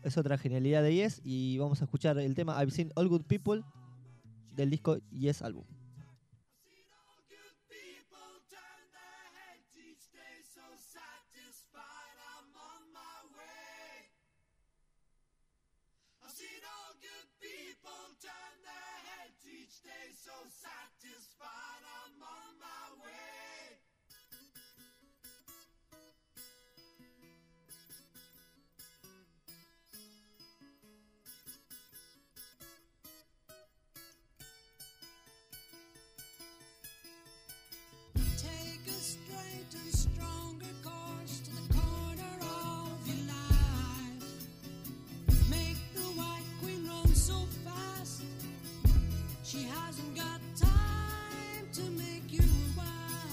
es otra genialidad de Yes. Y vamos a escuchar el tema I've Seen All Good People del disco Yes Album. So satisfied, I'm on my way. Take a straight and stronger course to the corner of your life. Make the White Queen run so fast, she hasn't got time to make you wise.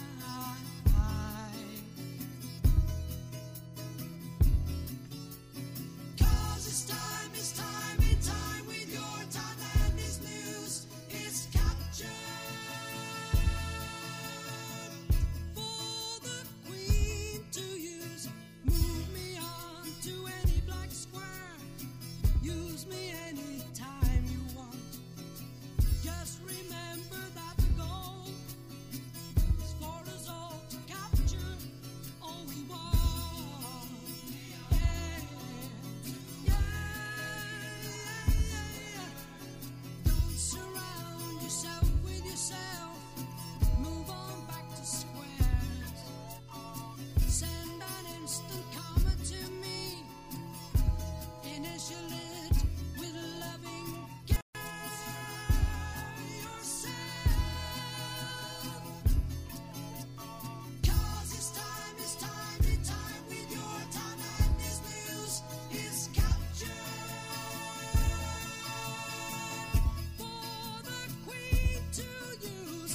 Cause it's time with your time, and this news is captured. For the Queen to use, move me on to any black square, use me anytime you want. Just remember that the goal is for us all to capture all we want. Yeah. Don't surround yourself with yourself. Move on back to squares. Send an instant comment to me. Initial it with loving yourself. Cause it's time with your time, and this news is captured. For the Queen to use.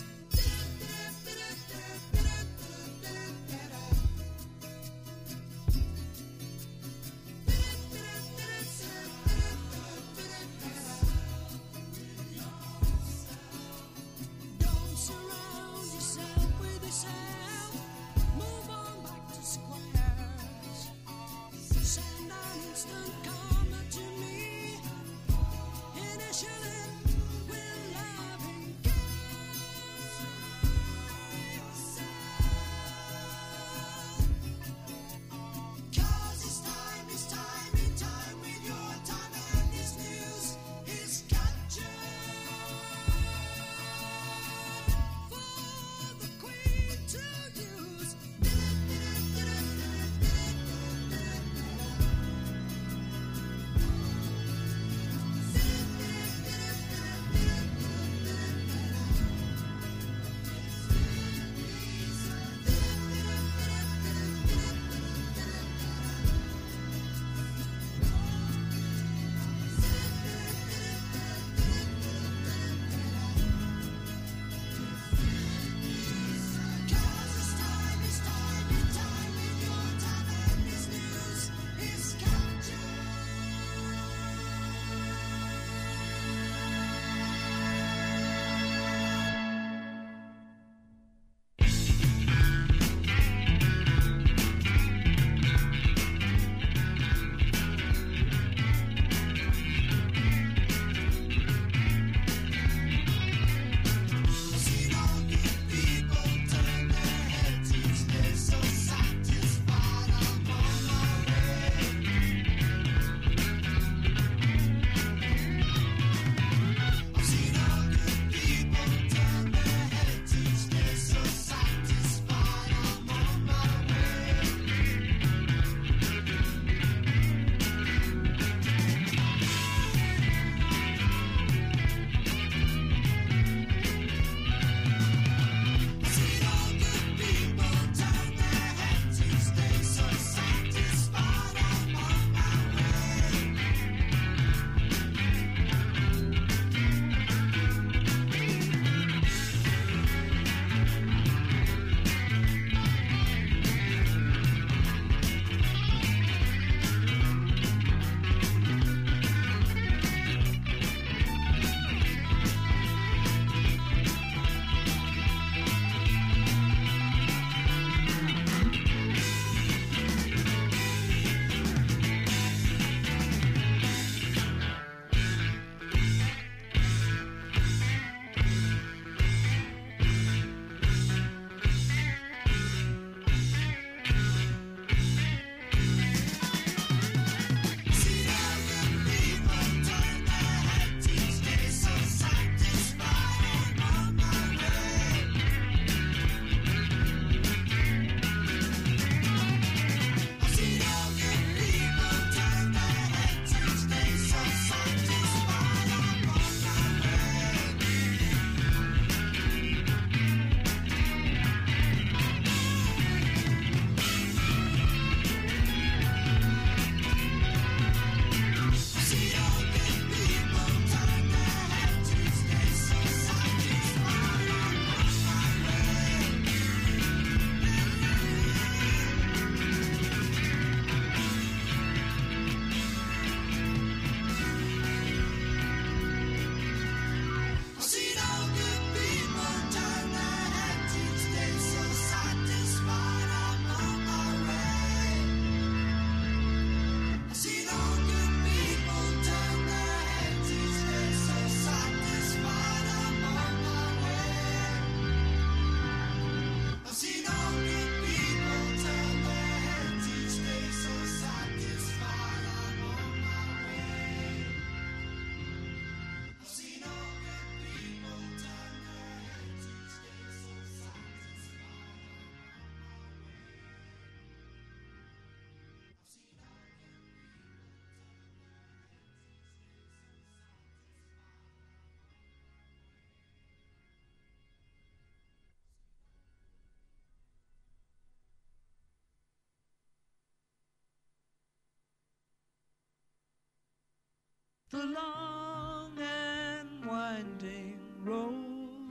the long and winding road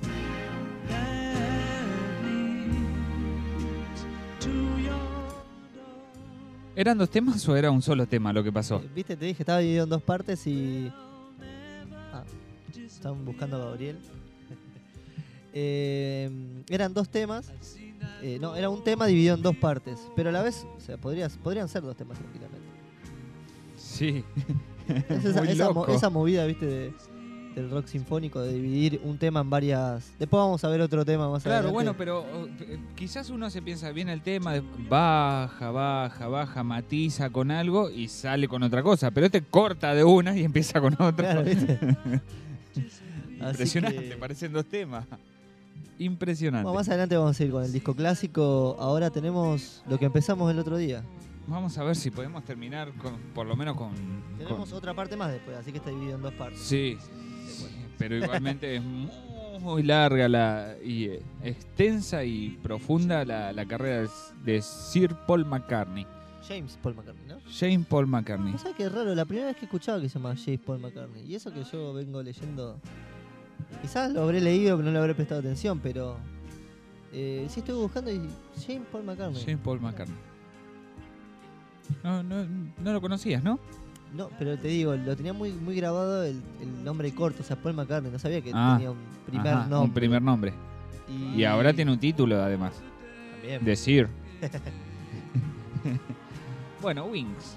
that leads to your door. ¿Eran dos temas o era un solo tema lo que pasó? Viste, te dije, estaba dividido en dos partes y... Estaban buscando a Gabriel. Eran dos temas. No, era un tema dividido en dos partes. Pero a la vez, o sea, podrían ser dos temas tranquilamente. Sí. Es esa movida, viste, del rock sinfónico, de dividir un tema en varias... Después vamos a ver otro tema más Claro, adelante. bueno, pero quizás uno se piensa bien el tema, baja, matiza con algo y sale con otra cosa. Pero este corta de una y empieza con otra. Claro, ¿viste? Impresionante, Así que- parecen dos temas. Impresionante. Bueno, más adelante vamos a ir con el disco clásico. Ahora tenemos lo que empezamos el otro día. Vamos a ver si podemos terminar por lo menos con... Tenemos otra parte más después, así que está dividido en dos partes. Sí, pero igualmente es muy larga y extensa y profunda la carrera de Sir Paul McCartney. James Paul McCartney, ¿no? James Paul McCartney. ¿No sabes qué raro? La primera vez que he escuchado que se llama James Paul McCartney. Y eso que yo vengo leyendo... Quizás lo habré leído, pero no le habré prestado atención, pero... sí estuve buscando y... James Paul McCartney. James Paul McCartney. No lo conocías, ¿no? No, pero te digo, lo tenía muy grabado el nombre corto, o sea, Paul McCartney. No sabía que Ah, tenía un primer Ajá, nombre. un primer nombre. Y ahora tiene un título, además. También. De Sir. Bueno, Wings.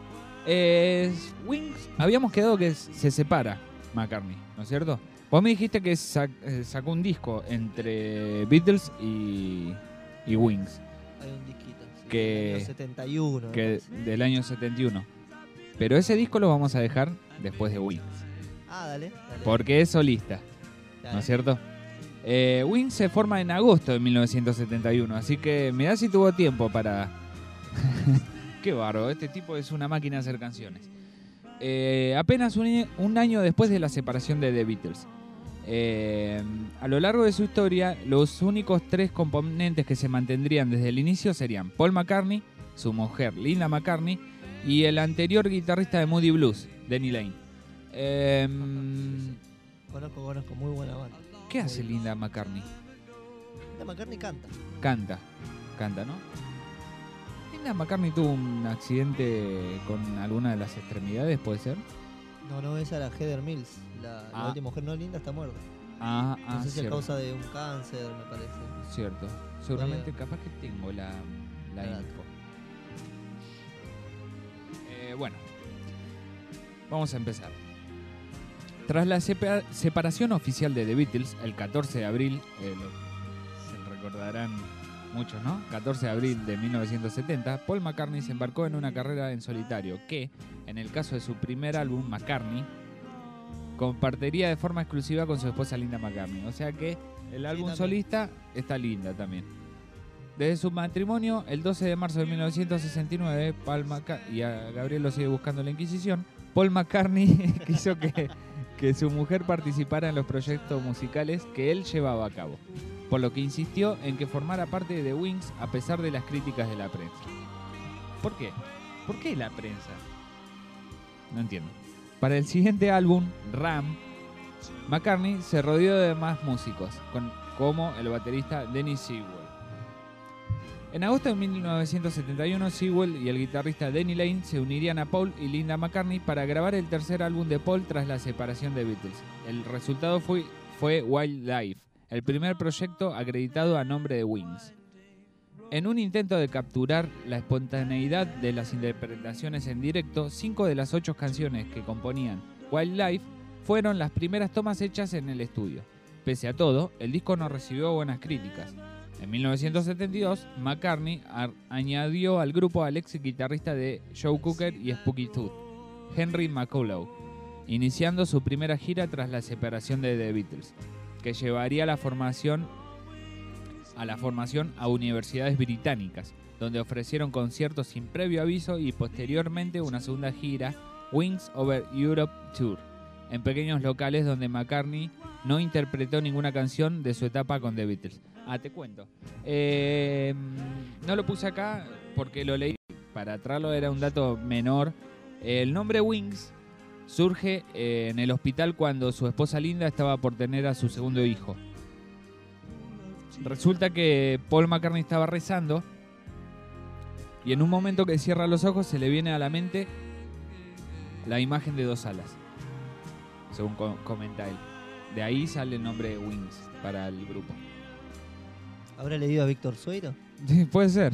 Wings, habíamos quedado que se separa McCartney, ¿no es cierto? Vos me dijiste que sacó un disco entre Beatles y Wings, Hay un disquito. Sí, Que- del año 71. me que parece. del año 71. Pero ese disco lo vamos a dejar después de Wings, Dale. porque es solista, Dale. ¿no es cierto? Wings se forma en agosto de 1971, así que mirá si tuvo tiempo para... Qué bárbaro, este tipo es una máquina de hacer canciones. Apenas un año después de la separación de The Beatles. A lo largo de su historia, los únicos tres componentes que se mantendrían desde el inicio serían Paul McCartney, su mujer Linda McCartney y el anterior guitarrista de Moody Blues, Denny Lane. Conozco, muy buena banda. ¿Qué hace Linda McCartney? La McCartney canta. Canta, ¿no? Linda McCartney tuvo un accidente con alguna de las extremidades, ¿puede ser? No, esa era Heather Mills. La Ah. última mujer no linda está muerta. No No sé si a cierto, causa de un cáncer, me parece. cierto. Seguramente, capaz que tengo la Claro. info. Bueno, vamos a empezar. Tras la separación oficial de The Beatles, el 14 de abril, se recordarán muchos, ¿no? 14 de abril de 1970, Paul McCartney se embarcó en una carrera en solitario que, en el caso de su primer álbum, McCartney, compartiría de forma exclusiva con su esposa Linda McCartney. O sea que el álbum también. solista está Linda también. Desde su matrimonio, el 12 de marzo de 1969, y a Gabriel lo sigue buscando la Inquisición, Paul McCartney quiso que su mujer participara en los proyectos musicales que él llevaba a cabo, por lo que insistió en que formara parte de Wings a pesar de las críticas de la prensa. ¿Por qué? ¿Por qué la prensa? No entiendo. Para el siguiente álbum, Ram, McCartney se rodeó de más músicos, como el baterista Denny Sewell. En agosto de 1971, Sewell y el guitarrista Denny Lane se unirían a Paul y Linda McCartney para grabar el tercer álbum de Paul tras la separación de Beatles. El resultado fue Wildlife, el primer proyecto acreditado a nombre de Wings. En un intento de capturar la espontaneidad de las interpretaciones en directo, 5 de las 8 canciones que componían Wildlife fueron las primeras tomas hechas en el estudio. Pese a todo, el disco no recibió buenas críticas. En 1972, McCartney añadió al grupo al ex guitarrista de Joe Cocker y Spooky Tooth, Henry McCullough, iniciando su primera gira tras la separación de The Beatles, que llevaría a la formación a universidades británicas, donde ofrecieron conciertos sin previo aviso y posteriormente una segunda gira, Wings Over Europe Tour, en pequeños locales donde McCartney no interpretó ninguna canción de su etapa con The Beatles. Te cuento. No lo puse acá porque lo leí. Para traerlo era un dato menor. El nombre Wings surge en el hospital cuando su esposa Linda estaba por tener a su segundo hijo. Resulta que Paul McCartney estaba rezando y en un momento que cierra los ojos se le viene a la mente la imagen de 2 alas, según comenta él. De ahí sale el nombre de Wings para el grupo. ¿Habrá leído a Víctor Sueiro? Sí, puede ser.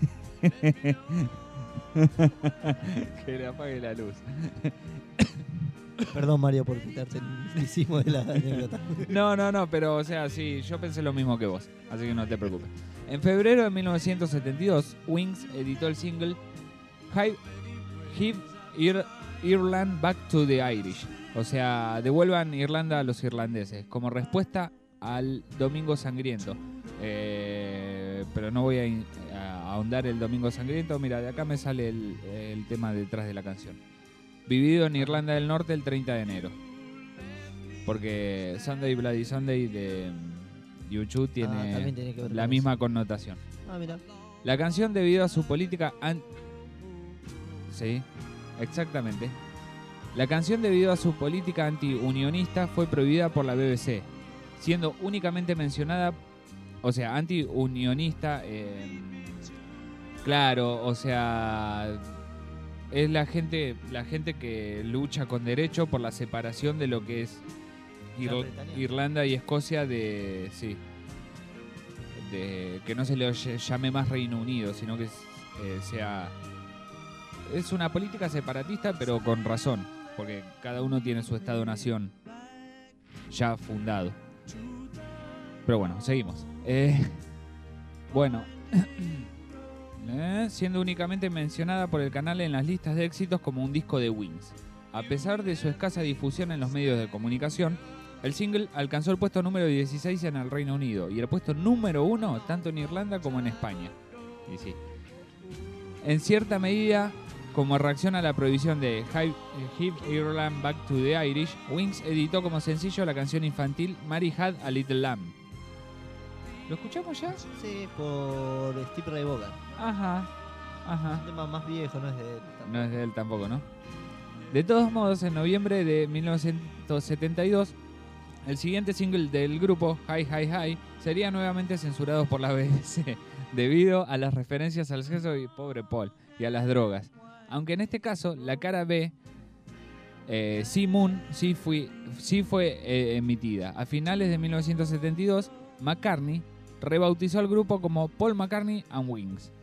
Que le apague la luz. Perdón, Mario, por quitarte el misticismo de la anécdota. No, pero o sea, sí, yo pensé lo mismo que vos, así que no te preocupes. En febrero de 1972, Wings editó el single Give Ireland Back to the Irish, o sea, devuelvan Irlanda a los irlandeses, como respuesta al Domingo Sangriento. Pero no voy a ahondar el Domingo Sangriento. Mira, de acá me sale el tema detrás de la canción. Vivido en Irlanda del Norte el 30 de enero. Porque Sunday Bloody Sunday de U2 tiene, también tiene que ver la con misma connotación. Mira. La canción, debido a su política sí, exactamente. La canción, debido a su política anti-unionista, fue prohibida por la BBC, siendo únicamente mencionada, o sea, anti-unionista, claro, o sea, es la gente que lucha con derecho por la separación de lo que es Irlanda y Escocia de que no se le llame más Reino Unido, sino que es una política separatista, pero con razón, porque cada uno tiene su estado-nación ya fundado. Pero bueno, seguimos. Bueno, siendo únicamente mencionada por el canal en las listas de éxitos como un disco de Wings. A pesar de su escasa difusión en los medios de comunicación, el single alcanzó el puesto número 16 en el Reino Unido y el puesto número 1 tanto en Irlanda como en España. Y sí. En cierta medida, como reacción a la prohibición de Give Ireland Back to the Irish, Wings editó como sencillo la canción infantil Mary Had a Little Lamb. ¿Lo escuchamos ya? Sí, por Steve Ray Vaughan. Ajá. Es un tema más viejo, no es de él tampoco. No es de él tampoco, ¿no? De todos modos, en noviembre de 1972, el siguiente single del grupo, Hi Hi Hi, sería nuevamente censurado por la BBC debido a las referencias al sexo y pobre Paul y a las drogas. Aunque en este caso, la cara B, Sea Moon, sí fue emitida. A finales de 1972, McCartney rebautizó al grupo como Paul McCartney and Wings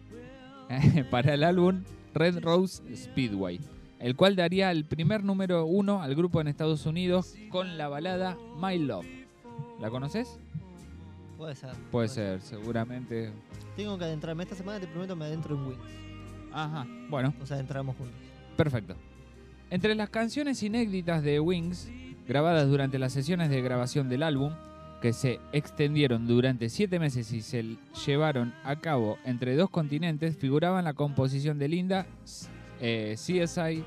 para el álbum Red Rose Speedway, el cual daría el primer número 1 al grupo en Estados Unidos con la balada My Love. ¿La conoces? Puede ser. Puede ser, seguramente. Tengo que adentrarme. Esta semana te prometo me adentro en Wings. Ajá, bueno. Nos adentramos juntos. Perfecto. Entre las canciones inéditas de Wings, grabadas durante las sesiones de grabación del álbum, que se extendieron durante 7 meses y se llevaron a cabo entre 2 continentes, figuraban la composición de Linda, Seaside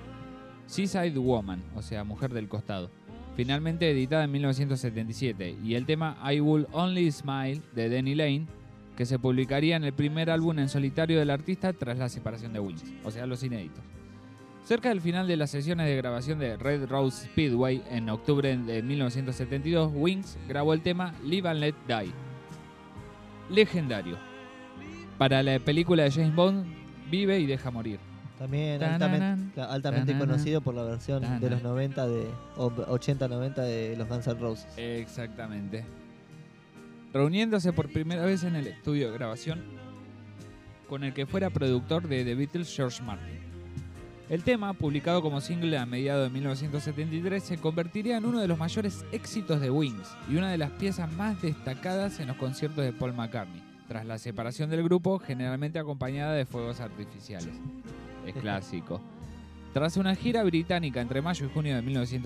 Woman, o sea, Mujer del Costado, finalmente editada en 1977, y el tema I Will Only Smile de Denny Lane, que se publicaría en el primer álbum en solitario del artista tras la separación de Wings, o sea, los inéditos. Cerca del final de las sesiones de grabación de Red Rose Speedway en octubre de 1972, Wings grabó el tema Live and Let Die, legendario, para la película de James Bond Vive y Deja Morir. También Tananan, altamente tananan, conocido por la versión tananan. de los 90 o 80-90 de los Guns N' Roses. Exactamente. Reuniéndose por primera vez en el estudio de grabación con el que fuera productor de The Beatles, George Martin. El tema, publicado como single a mediados de 1973, se convertiría en uno de los mayores éxitos de Wings y una de las piezas más destacadas en los conciertos de Paul McCartney, tras la separación del grupo, generalmente acompañada de fuegos artificiales. Es clásico. Tras una gira británica entre mayo y junio de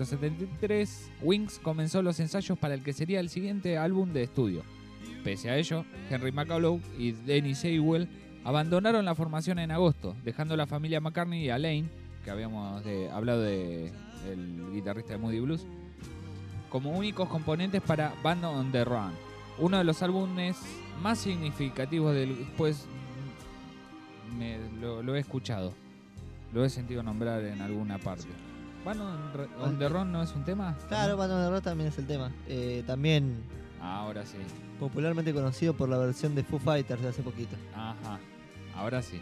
1973, Wings comenzó los ensayos para el que sería el siguiente álbum de estudio. Pese a ello, Henry McAuliffe y Denny Seiwell abandonaron la formación en agosto, dejando la familia McCartney y a Lane, que habíamos hablado del guitarrista de Moody Blues, como únicos componentes para Band on the Run, uno de los álbumes más significativos del... Pues lo he escuchado, lo he sentido nombrar en alguna parte. ¿Van on the Run no es un tema? Claro, Band on the Run también es el tema. También Ahora sí. popularmente conocido por la versión de Foo Fighters de hace poquito. Ajá. Ahora sí.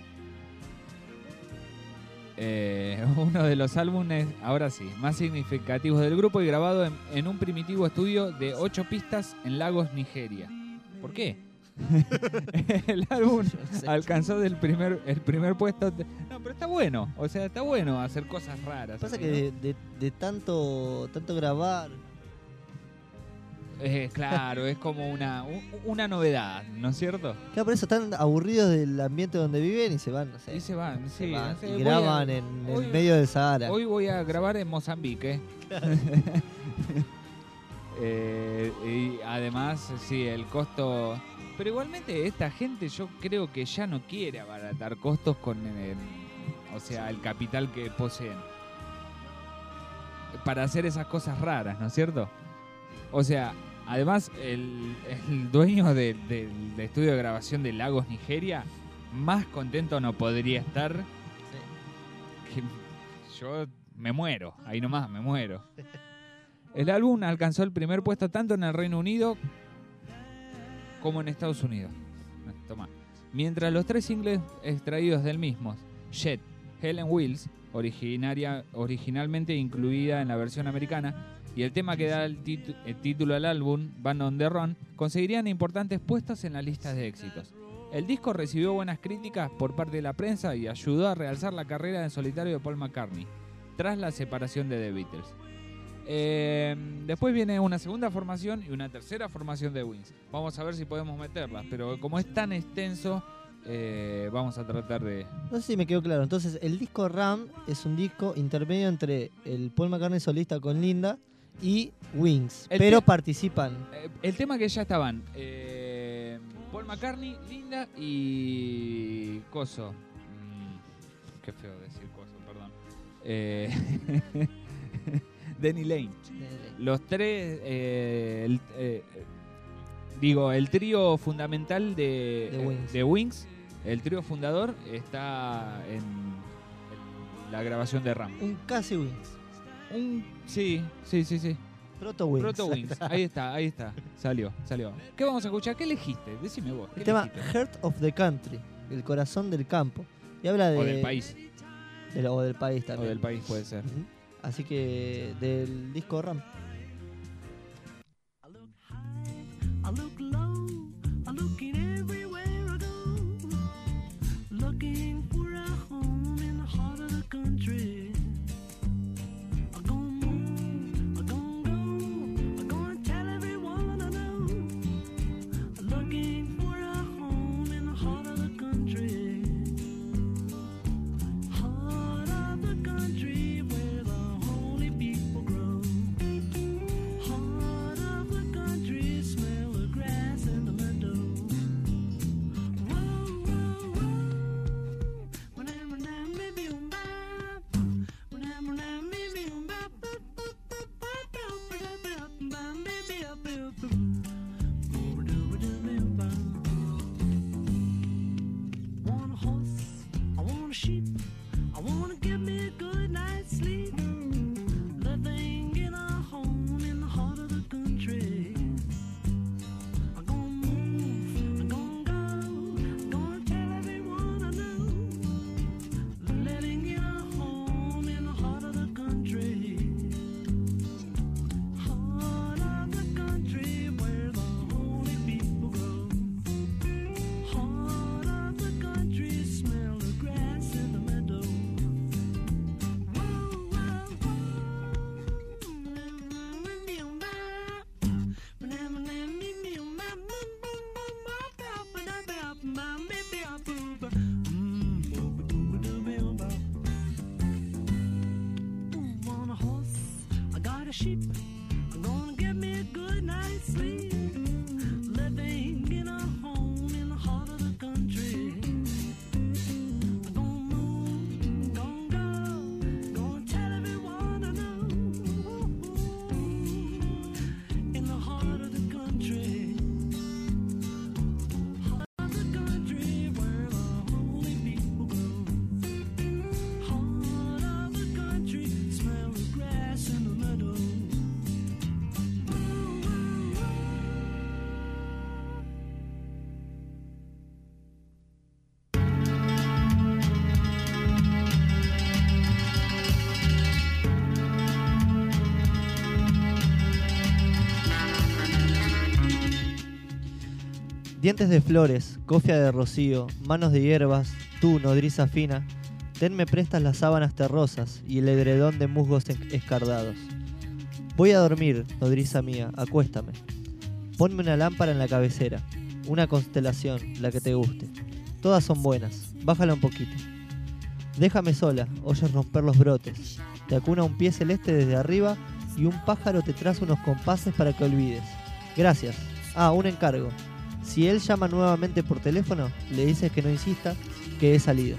Uno de los álbumes, ahora sí, más significativos del grupo y grabado en un primitivo estudio de 8 pistas en Lagos, Nigeria. ¿Por qué? El álbum alcanzó el primer puesto. No, pero está bueno. O sea, está bueno hacer cosas raras. Pasa así, que ¿no? de tanto grabar, Claro, es como una novedad, ¿no es cierto? claro, por eso están aburridos del ambiente donde viven y se van, no sé. Y se van, sí. van, no sé, y voy graban a- en hoy- el medio del Sahara. Hoy voy a grabar en Mozambique. Y además, sí, el costo... Pero igualmente esta gente yo creo que ya no quiere abaratar costos con o sea, el capital que poseen. Para hacer esas cosas raras, ¿no es cierto? O sea, además el dueño del estudio de grabación de Lagos, Nigeria, más contento no podría estar. Sí. Que yo me muero, ahí nomás me muero. El álbum alcanzó el primer puesto tanto en el Reino Unido como en Estados Unidos. Toma. Mientras los 3 singles extraídos del mismo, Jet, Hell and Wheels, originalmente incluida en la versión americana, y el tema que da el título al álbum, Band on the Run, conseguirían importantes puestos en las listas de éxitos. El disco recibió buenas críticas por parte de la prensa y ayudó a realzar la carrera en solitario de Paul McCartney, tras la separación de The Beatles. Después viene una segunda formación y una tercera formación de Wings. Vamos a ver si podemos meterlas, pero como es tan extenso, vamos a tratar de... No sé si me quedó claro. Entonces, el disco Ram es un disco intermedio entre el Paul McCartney solista con Linda y Wings. El Pero te- participan. El tema que ya estaban Paul McCartney, Linda y Coso. Qué feo decir Coso, perdón. Denny Lane. Los tres, el trío fundamental de Wings, el trío fundador, está en la grabación de Ram. Un casi Wings. Sí. Proto Wings. Proto Wings, ahí está, salió. ¿Qué vamos a escuchar? ¿Qué elegiste? Decime vos. ¿qué El tema elegiste? Heart of the Country, el corazón del campo. Y habla de... O del país, o del país o también. del país puede ser. Ujú. Así que del disco Ram. I look high, I look low, I'm looking everywhere I go, looking for a home in the heart of the country. I'm gonna move, I'm gonna go, I'm gonna tell everyone I know, I'm looking for a home in the heart of the country. Heart of the country where the holy people grow. Heart of the country, smell the grass in the meadow. Whoa, whoa, whoa. When I'm down, maybe I'm back. When I'm down, maybe I'm back. Want a horse, I want a sheep, I want to give me a good night's sleep. Living in a home in the heart of the country. I'm gonna move, I'm gonna go, I'm gonna tell everyone I know. Living in a home in the heart of the country. Heart of the country where the holy people grow. Heart of the country, smell the grass in the meadow. Whoa, whoa, want a horse, I got a sheep, I'm gonna get me a good night's sleep. Living in a home in the heart of the country. I'm gonna move, gonna go, gonna tell everyone I know. In the heart of the country. Heart of the country where the holy people grow. Heart of the country, smell the Dientes de flores, cofia de rocío, manos de hierbas, tú, nodriza fina, tenme prestas las sábanas terrosas y el edredón de musgos escardados. Voy a dormir, nodriza mía, acuéstame. Ponme una lámpara en la cabecera, una constelación, la que te guste. Todas son buenas, bájala un poquito. Déjame sola, oyes romper los brotes. Te acuna un pie celeste desde arriba y un pájaro te traza unos compases para que olvides. Gracias. Ah, un encargo. Si él llama nuevamente por teléfono, le dices que no insista, que he salido.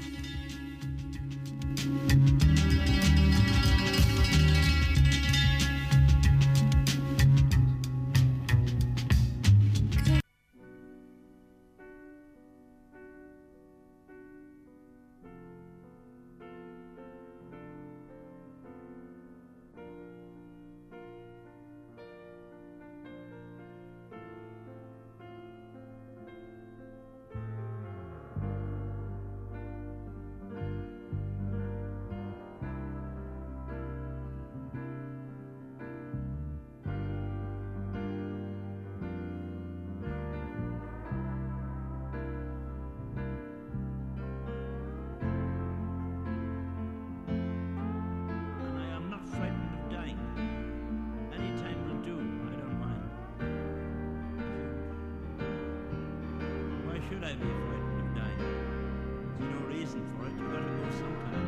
And I am not frightened of dying. Any time will do, I don't mind. Why should I be frightened of dying? There's no reason for it, you've got to go sometime.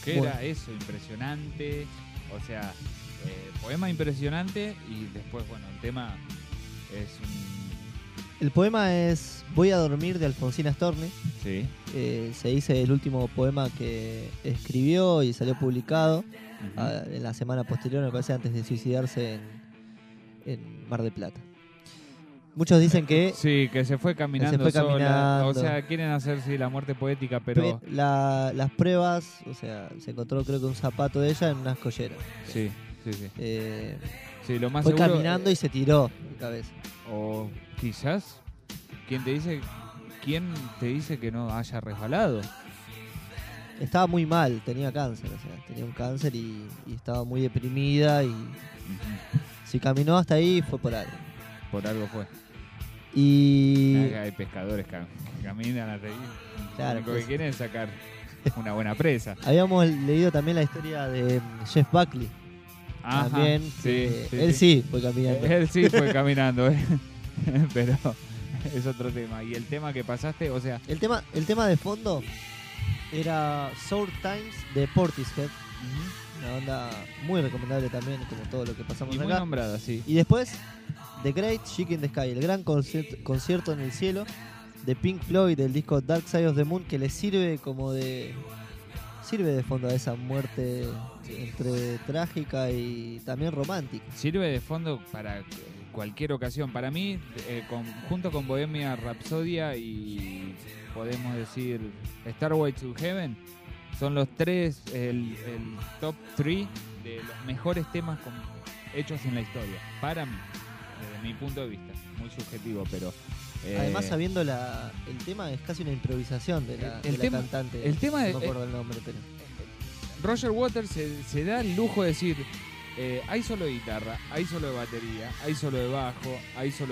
Que Bueno. era eso, impresionante. O sea, poema impresionante y después, bueno, el tema es un... El poema es Voy a dormir de Alfonsina Storni. Sí. Se dice el último poema que escribió y salió publicado Ujú. en la semana posterior, me parece, antes de suicidarse en Mar del Plata. Muchos dicen que Sí, que se fue caminando fue sola. caminando. O sea, quieren hacer sí, la muerte poética, pero... las pruebas, o sea, se encontró creo que un zapato de ella en unas colleras. Sí, sí, sí. Eh, Sí, lo más fue seguro... caminando y se tiró de cabeza. O quizás, ¿quién te dice que no haya resbalado? Estaba muy mal, tenía cáncer, o sea, tenía un cáncer y estaba muy deprimida y si caminó hasta ahí fue por algo. Por algo fue. Y Hay pescadores que caminan hasta ahí. Claro, Lo único pues. que quieren es sacar una buena presa. habíamos leído también la historia de Jeff Buckley. Ajá, También, sí, que sí, él sí fue caminando. Él sí fue caminando, pero es otro tema. Y el tema que pasaste, o sea, El tema de fondo era Sour Times de Portishead, una banda muy recomendable también, como todo lo que pasamos y muy acá. nombrada, sí. Y después, The Great Chick in the Sky, el gran concierto en el cielo de Pink Floyd del disco Dark Side of the Moon, que le sirve de fondo a esa muerte entre trágica y también romántica. Sirve de fondo para cualquier ocasión. Para mí, junto con Bohemia Rhapsodia y podemos decir Starway to Heaven, son los tres, el top 3 de los mejores temas hechos en la historia. Para mí, desde mi punto de vista. Muy subjetivo, pero... Además, sabiendo el tema, es casi una improvisación de la cantante. el tema no de- me acuerdo el nombre, pero... Roger Waters se da el lujo de decir, hay solo de guitarra, hay solo de batería, hay solo de bajo, hay solo